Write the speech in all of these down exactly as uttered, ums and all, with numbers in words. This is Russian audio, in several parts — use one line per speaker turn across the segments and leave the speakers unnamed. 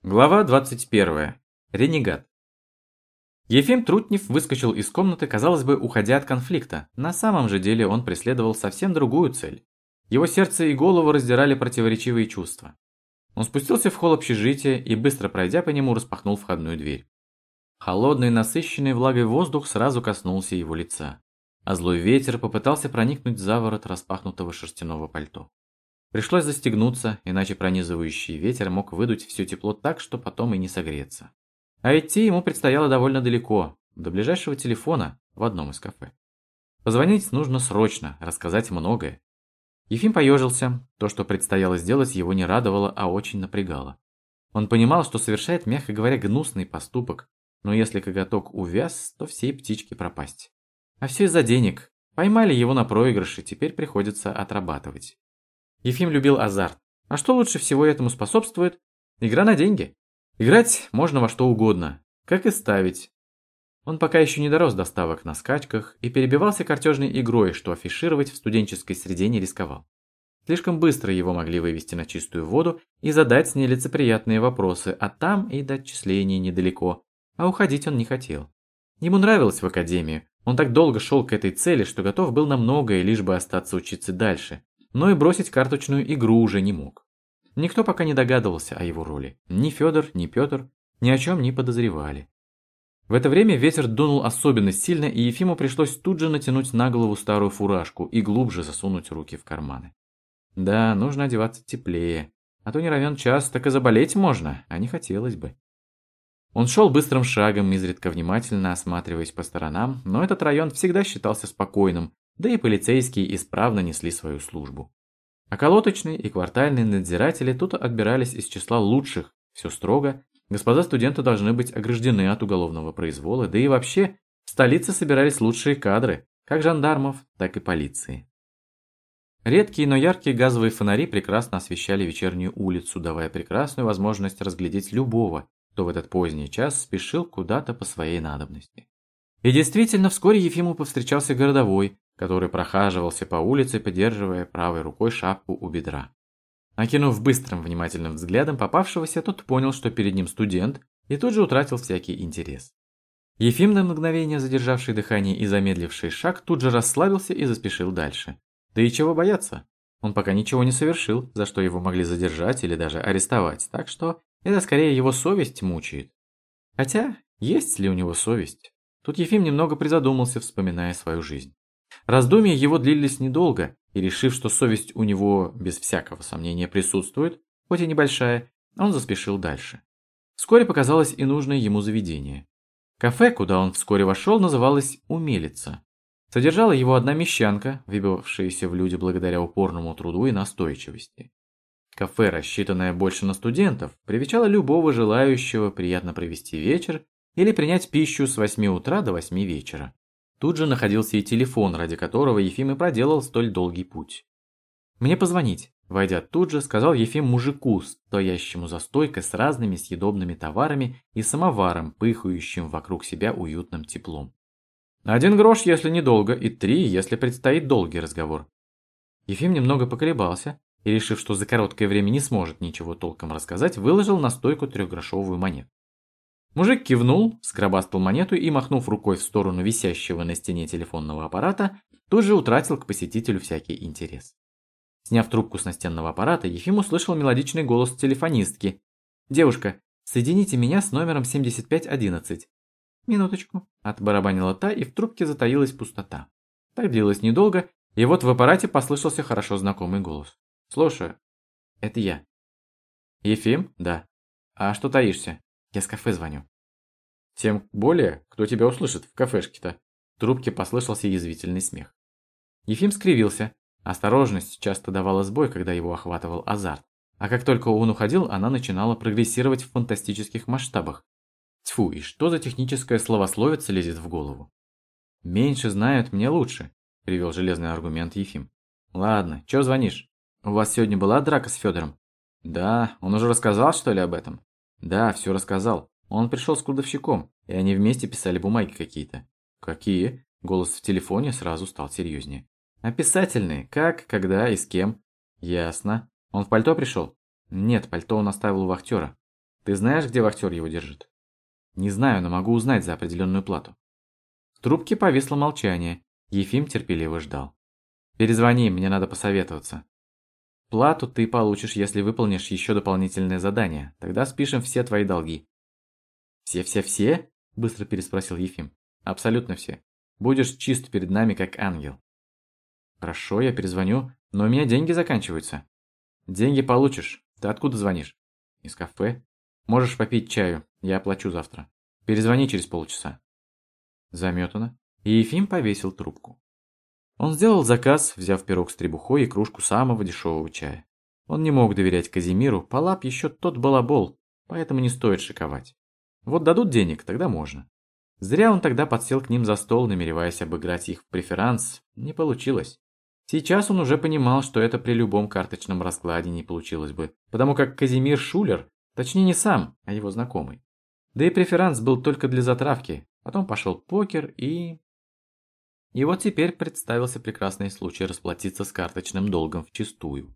Глава двадцать первая. Ренегат. Ефим Трутнев выскочил из комнаты, казалось бы, уходя от конфликта. На самом же деле он преследовал совсем другую цель. Его сердце и голову раздирали противоречивые чувства. Он спустился в холл общежития и, быстро пройдя по нему, распахнул входную дверь. Холодный, насыщенный влагой воздух сразу коснулся его лица, а злой ветер попытался проникнуть за ворот распахнутого шерстяного пальто. Пришлось застегнуться, иначе пронизывающий ветер мог выдуть все тепло так, что потом и не согреться. А идти ему предстояло довольно далеко, до ближайшего телефона в одном из кафе. Позвонить нужно срочно, рассказать многое. Ефим поежился, то, что предстояло сделать, его не радовало, а очень напрягало. Он понимал, что совершает, мягко говоря, гнусный поступок, но если коготок увяз, то всей птичке пропасть. А все из-за денег. Поймали его на проигрыше, теперь приходится отрабатывать. Ефим любил азарт. А что лучше всего этому способствует? Игра на деньги. Играть можно во что угодно, как и ставить. Он пока еще не дорос до ставок на скачках и перебивался картежной игрой, что афишировать в студенческой среде не рисковал. Слишком быстро его могли вывести на чистую воду и задать с ней лицеприятные вопросы, а там и до отчисления недалеко. А уходить он не хотел. Ему нравилось в академии. Он так долго шел к этой цели, что готов был на многое, лишь бы остаться учиться дальше. Но и бросить карточную игру уже не мог. Никто пока не догадывался о его роли. Ни Федор, ни Петр ни о чем не подозревали. В это время ветер дунул особенно сильно, и Ефиму пришлось тут же натянуть на голову старую фуражку и глубже засунуть руки в карманы. Да, нужно одеваться теплее, а то не равен час, так и заболеть можно, а не хотелось бы. Он шел быстрым шагом, изредка внимательно осматриваясь по сторонам, но этот район всегда считался спокойным, да и полицейские исправно несли свою службу. Околоточные и квартальные надзиратели тут отбирались из числа лучших, все строго, господа студенты должны быть ограждены от уголовного произвола, да и вообще в столице собирались лучшие кадры, как жандармов, так и полиции. Редкие, но яркие газовые фонари прекрасно освещали вечернюю улицу, давая прекрасную возможность разглядеть любого, кто в этот поздний час спешил куда-то по своей надобности. И действительно, вскоре Ефиму повстречался городовой, который прохаживался по улице, поддерживая правой рукой шапку у бедра. Окинув быстрым внимательным взглядом попавшегося, тот понял, что перед ним студент, и тут же утратил всякий интерес. Ефим, на мгновение задержавший дыхание и замедливший шаг, тут же расслабился и заспешил дальше. Да и чего бояться? Он пока ничего не совершил, за что его могли задержать или даже арестовать, так что это скорее его совесть мучает. Хотя, есть ли у него совесть? Тут Ефим немного призадумался, вспоминая свою жизнь. Раздумья его длились недолго, и решив, что совесть у него без всякого сомнения присутствует, хоть и небольшая, он заспешил дальше. Вскоре показалось и нужное ему заведение. Кафе, куда он вскоре вошел, называлось «Умелица». Содержала его одна мещанка, выбивавшаяся в люди благодаря упорному труду и настойчивости. Кафе, рассчитанное больше на студентов, привечало любого желающего приятно провести вечер или принять пищу с восьми утра до восьми вечера. Тут же находился и телефон, ради которого Ефим и проделал столь долгий путь. «Мне позвонить», – войдя тут же, сказал Ефим мужику, стоящему за стойкой с разными съедобными товарами и самоваром, пыхающим вокруг себя уютным теплом. «Один грош, если недолго, и три, если предстоит долгий разговор». Ефим немного поколебался и, решив, что за короткое время не сможет ничего толком рассказать, выложил на стойку трехгрошовую монету. Мужик кивнул, сгробастал монету и, махнув рукой в сторону висящего на стене телефонного аппарата, тут же утратил к посетителю всякий интерес. Сняв трубку с настенного аппарата, Ефим услышал мелодичный голос телефонистки. «Девушка, соедините меня с номером семьдесят пять одиннадцать». «Минуточку», – отбарабанила та, и в трубке затаилась пустота. Так длилось недолго, и вот в аппарате послышался хорошо знакомый голос. «Слушаю». «Это я». «Ефим?» «Да». «А что таишься?» «Я с кафе звоню». «Тем более, кто тебя услышит в кафешке-то?» В трубке послышался язвительный смех. Ефим скривился. Осторожность часто давала сбой, когда его охватывал азарт. А как только он уходил, она начинала прогрессировать в фантастических масштабах. Тьфу, и что за техническая словословица лезет в голову? «Меньше знают, мне лучше», – привел железный аргумент Ефим. «Ладно, чё звонишь? У вас сегодня была драка с Федором?» «Да, он уже рассказал, что ли, об этом?» «Да, все рассказал. Он пришел с кладовщиком, и они вместе писали бумаги какие-то». «Какие?» Голос в телефоне сразу стал серьезнее. «Описательные. Как, когда и с кем». «Ясно. Он в пальто пришел?» «Нет, пальто он оставил у вахтера». Ты знаешь, где вахтер его держит? Не знаю, но могу узнать за определенную плату. В трубке повисло молчание. Ефим терпеливо ждал. Перезвони, мне надо посоветоваться. Плату ты получишь, если выполнишь еще дополнительное задание. Тогда спишем все твои долги. Все-все-все? Быстро переспросил Ефим. Абсолютно все. Будешь чист перед нами, как ангел. Хорошо, я перезвоню, но у меня деньги заканчиваются. Деньги получишь. Ты откуда звонишь? Из кафе. Можешь попить чаю, я оплачу завтра. Перезвони через полчаса. Заметано. И Ефим повесил трубку. Он сделал заказ, взяв пирог с требухой и кружку самого дешевого чая. Он не мог доверять Казимиру, Палап еще тот балабол, поэтому не стоит шиковать. Вот дадут денег, тогда можно. Зря он тогда подсел к ним за стол, намереваясь обыграть их в преферанс. Не получилось. Сейчас он уже понимал, что это при любом карточном раскладе не получилось бы, потому как Казимир Шулер, точнее не сам, а его знакомый. Да и преферанс был только для затравки, потом пошел покер и... И вот теперь представился прекрасный случай расплатиться с карточным долгом вчистую.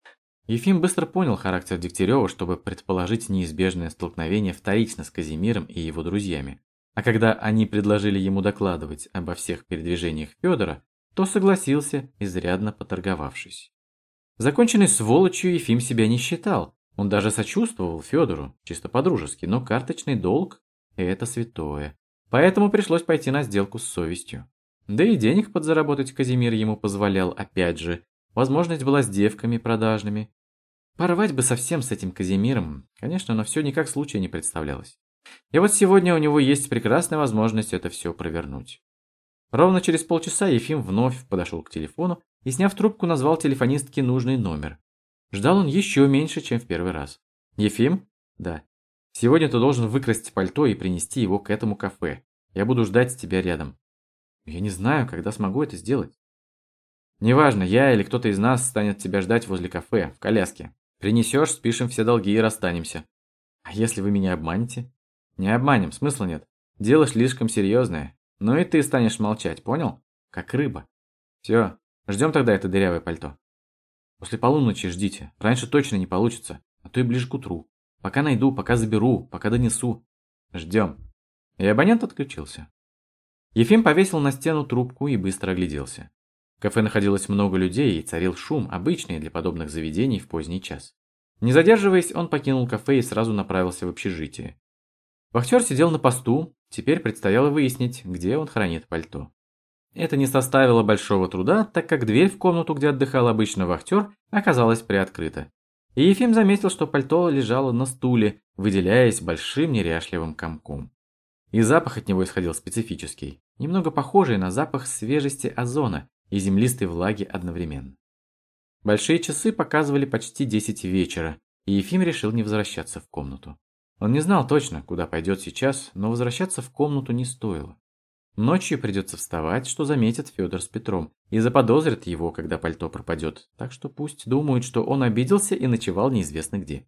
Ефим быстро понял характер Дегтярева, чтобы предположить неизбежное столкновение вторично с Казимиром и его друзьями. А когда они предложили ему докладывать обо всех передвижениях Федора, то согласился, изрядно поторговавшись. Законченной сволочью Ефим себя не считал, он даже сочувствовал Федору, чисто по-дружески, но карточный долг – это святое. Поэтому пришлось пойти на сделку с совестью. Да и денег подзаработать Казимир ему позволял опять же, возможность была с девками продажными. Порвать бы совсем с этим Казимиром, конечно, но все никак случая не представлялось. И вот сегодня у него есть прекрасная возможность это все провернуть. Ровно через полчаса Ефим вновь подошел к телефону и, сняв трубку, назвал телефонистке нужный номер. Ждал он еще меньше, чем в первый раз. «Ефим?» «Да. Сегодня ты должен выкрасть пальто и принести его к этому кафе. Я буду ждать тебя рядом». «Я не знаю, когда смогу это сделать». «Неважно, я или кто-то из нас станет тебя ждать возле кафе, в коляске. Принесешь, спишем все долги и расстанемся». «А если вы меня обманете?» «Не обманем, смысла нет. Дело слишком серьезное. Ну и ты станешь молчать, понял? Как рыба. Все, ждем тогда это дырявое пальто. После полуночи ждите, раньше точно не получится, а то и ближе к утру. Пока найду, пока заберу, пока донесу. Ждем». И абонент отключился. Ефим повесил на стену трубку и быстро огляделся. В кафе находилось много людей и царил шум, обычный для подобных заведений в поздний час. Не задерживаясь, он покинул кафе и сразу направился в общежитие. Вахтер сидел на посту, теперь предстояло выяснить, где он хранит пальто. Это не составило большого труда, так как дверь в комнату, где отдыхал обычно вахтер, оказалась приоткрыта. И Ефим заметил, что пальто лежало на стуле, выделяясь большим неряшливым комком. И запах от него исходил специфический, немного похожий на запах свежести озона и землистой влаги одновременно. Большие часы показывали почти десять вечера, и Ефим решил не возвращаться в комнату. Он не знал точно, куда пойдет сейчас, но возвращаться в комнату не стоило. Ночью придется вставать, что заметит Федор с Петром, и заподозрит его, когда пальто пропадет, так что пусть думают, что он обиделся и ночевал неизвестно где.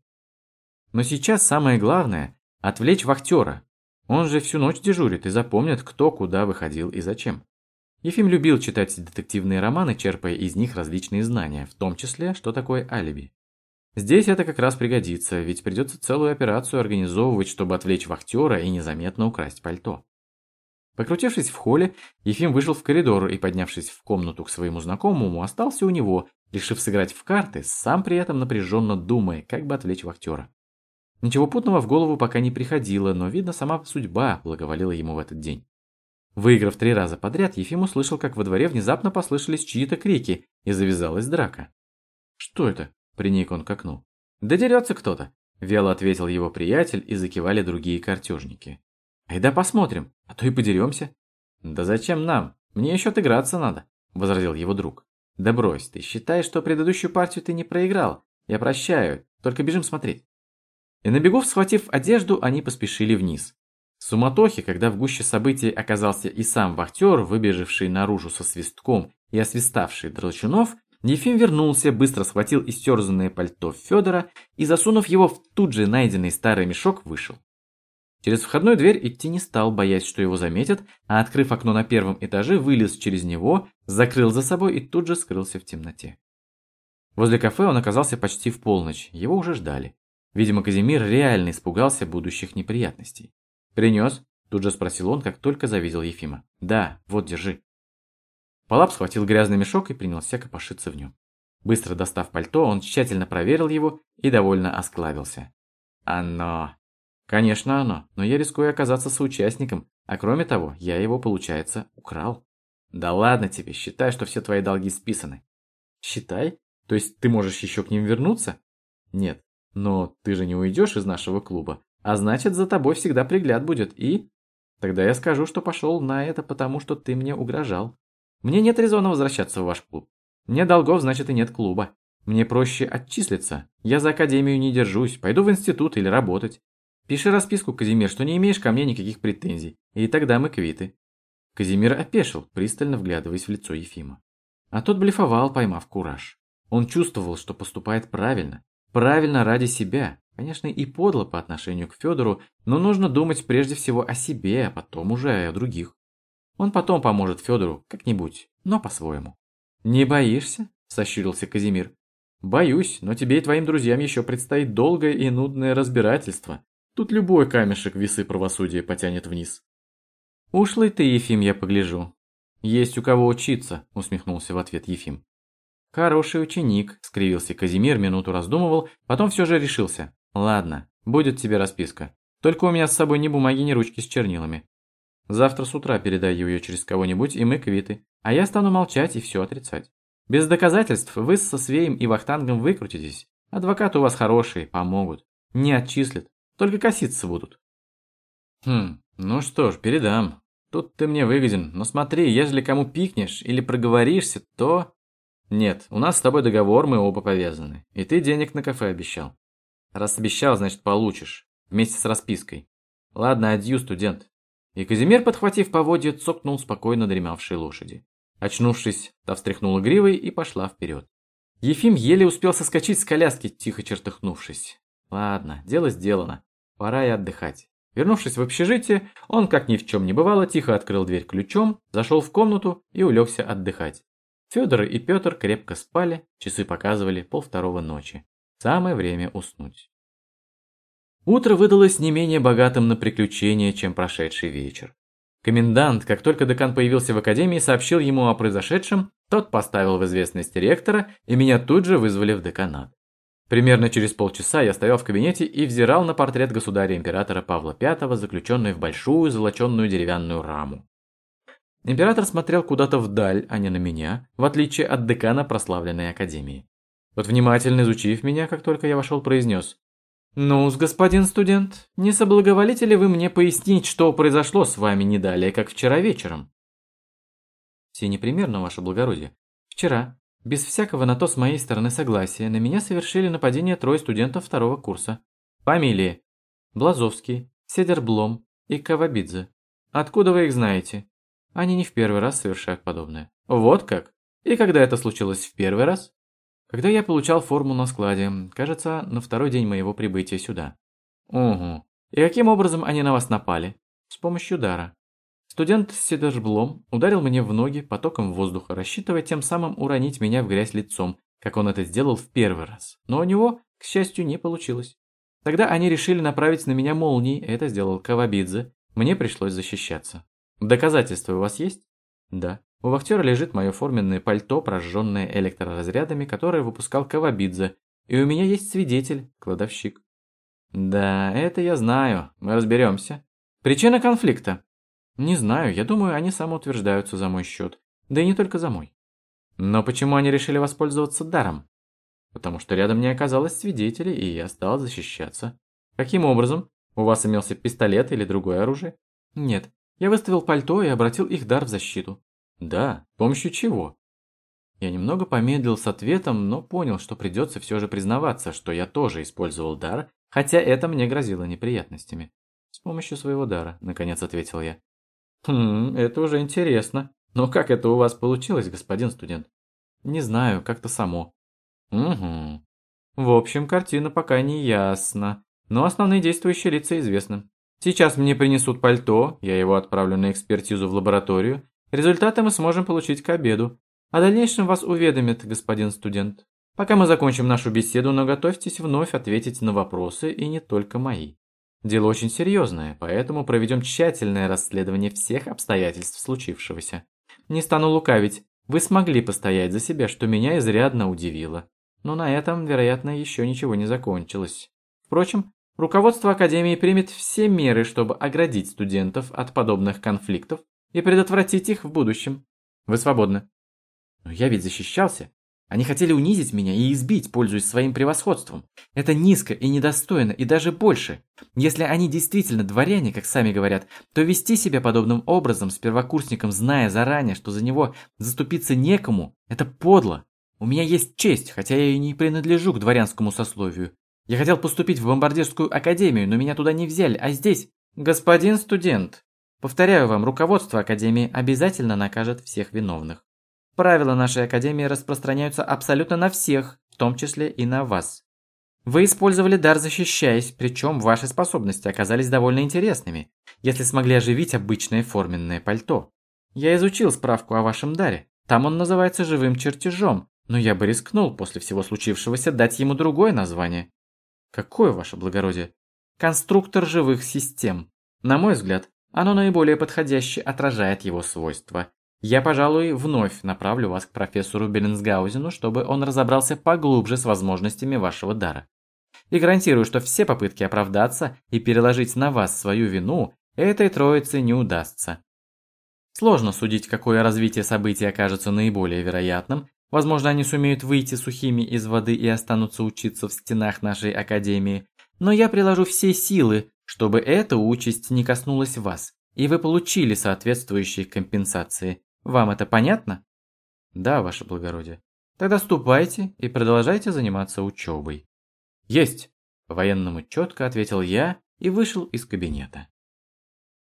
Но сейчас самое главное – отвлечь вахтера. Он же всю ночь дежурит и запомнит, кто куда выходил и зачем. Ефим любил читать детективные романы, черпая из них различные знания, в том числе, что такое алиби. Здесь это как раз пригодится, ведь придется целую операцию организовывать, чтобы отвлечь вахтера и незаметно украсть пальто. Покрутившись в холле, Ефим вышел в коридор и, поднявшись в комнату к своему знакомому, остался у него, решив сыграть в карты, сам при этом напряженно думая, как бы отвлечь вахтера. Ничего путного в голову пока не приходило, но, видно, сама судьба благоволила ему в этот день. Выиграв три раза подряд, Ефим услышал, как во дворе внезапно послышались чьи-то крики, и завязалась драка. «Что это?» – приник он к окну. «Да дерется кто-то», – вяло ответил его приятель, и закивали другие картежники. «Айда посмотрим, а то и подеремся». «Да зачем нам? Мне еще отыграться надо», – возразил его друг. «Да брось, ты считаешь, что предыдущую партию ты не проиграл? Я прощаю, только бежим смотреть». И на бегу, схватив одежду, они поспешили вниз. В суматохе, когда в гуще событий оказался и сам вахтер, выбежавший наружу со свистком и освиставший Драчунов, Ефим вернулся, быстро схватил истерзанное пальто Федора и, засунув его в тут же найденный старый мешок, вышел. Через входную дверь идти не стал, боясь, что его заметят, а, открыв окно на первом этаже, вылез через него, закрыл за собой и тут же скрылся в темноте. Возле кафе он оказался почти в полночь, его уже ждали. Видимо, Казимир реально испугался будущих неприятностей. «Принес?» – тут же спросил он, как только завидел Ефима. «Да, вот, держи». Палап схватил грязный мешок и принялся копошиться в нем. Быстро достав пальто, он тщательно проверил его и довольно осклабился. «Оно!» «Конечно оно, но я рискую оказаться соучастником, а кроме того, я его, получается, украл». «Да ладно тебе, считай, что все твои долги списаны». «Считай? То есть ты можешь еще к ним вернуться?» «Нет, но ты же не уйдешь из нашего клуба, а значит, за тобой всегда пригляд будет, и...» «Тогда я скажу, что пошел на это, потому что ты мне угрожал. Мне нет резона возвращаться в ваш клуб. Нет долгов, значит и нет клуба. Мне проще отчислиться. Я за академию не держусь, пойду в институт или работать. Пиши расписку, Казимир, что не имеешь ко мне никаких претензий, и тогда мы квиты». Казимир опешил, пристально вглядываясь в лицо Ефима. А тот блефовал, поймав кураж. Он чувствовал, что поступает правильно. Правильно ради себя. Конечно, и подло по отношению к Федору, но нужно думать прежде всего о себе, а потом уже о других. Он потом поможет Федору как-нибудь, но по-своему. «Не боишься?» – сощурился Казимир. «Боюсь, но тебе и твоим друзьям еще предстоит долгое и нудное разбирательство. Тут любой камешек весы правосудия потянет вниз». «Ушлый ты, Ефим, я погляжу». «Есть у кого учиться», – усмехнулся в ответ Ефим. «Хороший ученик», – скривился Казимир, минуту раздумывал, потом все же решился. «Ладно, будет тебе расписка. Только у меня с собой ни бумаги, ни ручки с чернилами. Завтра с утра передай ее через кого-нибудь, и мы квиты. А я стану молчать и все отрицать. Без доказательств вы со Свеем и Вахтангом выкрутитесь. Адвокаты у вас хорошие, помогут. Не отчислят, только коситься будут». «Хм, ну что ж, передам. Тут ты мне выгоден, но смотри, ежели кому пикнешь или проговоришься, то...» «Нет, у нас с тобой договор, мы оба повязаны. И ты денег на кафе обещал. Раз обещал, значит получишь. Вместе с распиской. Ладно, адью, студент». И Казимир, подхватив поводья, цокнул спокойно дремавшей лошади. Очнувшись, та встряхнула гривой и пошла вперед. Ефим еле успел соскочить с коляски, тихо чертыхнувшись. Ладно, дело сделано. Пора и отдыхать. Вернувшись в общежитие, он, как ни в чем не бывало, тихо открыл дверь ключом, зашел в комнату и улегся отдыхать. Федор и Петр крепко спали, часы показывали полвторого ночи. Самое время уснуть. Утро выдалось не менее богатым на приключения, чем прошедший вечер. Комендант, как только декан появился в академии, сообщил ему о произошедшем, тот поставил в известность ректора, и меня тут же вызвали в деканат. Примерно через полчаса я стоял в кабинете и взирал на портрет государя-императора Павла Пятого, заключенный в большую золоченую деревянную раму. Император смотрел куда-то вдаль, а не на меня, в отличие от декана прославленной академии. Вот внимательно изучив меня, как только я вошел, произнес: «Ну-с, господин студент, не соблаговолите ли вы мне пояснить, что произошло с вами не далее, как вчера вечером?» «Все непременно, ваше благородие. Вчера, без всякого на то с моей стороны согласия, на меня совершили нападение трое студентов второго курса. Фамилии: Блазовский, Седерблом и Кавабидзе. Откуда вы их знаете? Они не в первый раз совершают подобное». «Вот как? И когда это случилось в первый раз?» «Когда я получал форму на складе, кажется, на второй день моего прибытия сюда». «Угу. И каким образом они на вас напали?» «С помощью дара. Студент Седерблом ударил мне в ноги потоком воздуха, рассчитывая тем самым уронить меня в грязь лицом, как он это сделал в первый раз. Но у него, к счастью, не получилось. Тогда они решили направить на меня молнии, это сделал Кавабидзе. Мне пришлось защищаться. Доказательства у вас есть?» «Да. У вахтера лежит мое форменное пальто, прожженное электроразрядами, которое выпускал Кавабидзе, и у меня есть свидетель, кладовщик». «Да, это я знаю, мы разберемся. Причина конфликта?» «Не знаю, я думаю, они самоутверждаются за мой счет, да и не только за мой». «Но почему они решили воспользоваться даром?» «Потому что рядом не оказалось свидетелей, и я стал защищаться». «Каким образом? У вас имелся пистолет или другое оружие?» «Нет, я выставил пальто и обратил их дар в защиту». «Да, с помощью чего?» Я немного помедлил с ответом, но понял, что придется все же признаваться, что я тоже использовал дар, хотя это мне грозило неприятностями. «С помощью своего дара», — наконец ответил я. «Хм, это уже интересно. Но как это у вас получилось, господин студент?» «Не знаю, как-то само». «Угу. В общем, картина пока не ясна, но основные действующие лица известны. Сейчас мне принесут пальто, я его отправлю на экспертизу в лабораторию. Результаты мы сможем получить к обеду. О дальнейшем вас уведомят, господин студент». Пока мы закончим нашу беседу, но готовьтесь вновь ответить на вопросы, и не только мои. Дело очень серьезное, поэтому проведем тщательное расследование всех обстоятельств случившегося. Не стану лукавить, вы смогли постоять за себя, что меня изрядно удивило. Но на этом, вероятно, еще ничего не закончилось. Впрочем, руководство Академии примет все меры, чтобы оградить студентов от подобных конфликтов и предотвратить их в будущем. Вы свободны. Но я ведь защищался. Они хотели унизить меня и избить, пользуясь своим превосходством. Это низко и недостойно, и даже больше. Если они действительно дворяне, как сами говорят, то вести себя подобным образом с первокурсником, зная заранее, что за него заступиться некому, это подло. У меня есть честь, хотя я и не принадлежу к дворянскому сословию. Я хотел поступить в бомбардирскую академию, но меня туда не взяли, а здесь... Господин студент, повторяю вам, руководство Академии обязательно накажет всех виновных. Правила нашей Академии распространяются абсолютно на всех, в том числе и на вас. Вы использовали дар, защищаясь, причем ваши способности оказались довольно интересными, если смогли оживить обычное форменное пальто. Я изучил справку о вашем даре, там он называется живым чертежом, но я бы рискнул после всего случившегося дать ему другое название. Какое, ваше благородие? Конструктор живых систем. На мой взгляд, оно наиболее подходяще отражает его свойства. Я, пожалуй, вновь направлю вас к профессору Беллинсгаузену, чтобы он разобрался поглубже с возможностями вашего дара. И гарантирую, что все попытки оправдаться и переложить на вас свою вину этой троице не удастся. Сложно судить, какое развитие событий окажется наиболее вероятным. Возможно, они сумеют выйти сухими из воды и останутся учиться в стенах нашей Академии. Но я приложу все силы, чтобы эта участь не коснулась вас, и вы получили соответствующие компенсации. Вам это понятно? Да, ваше благородие. Тогда ступайте и продолжайте заниматься учебой. Есть! По-военному четко ответил я и вышел из кабинета.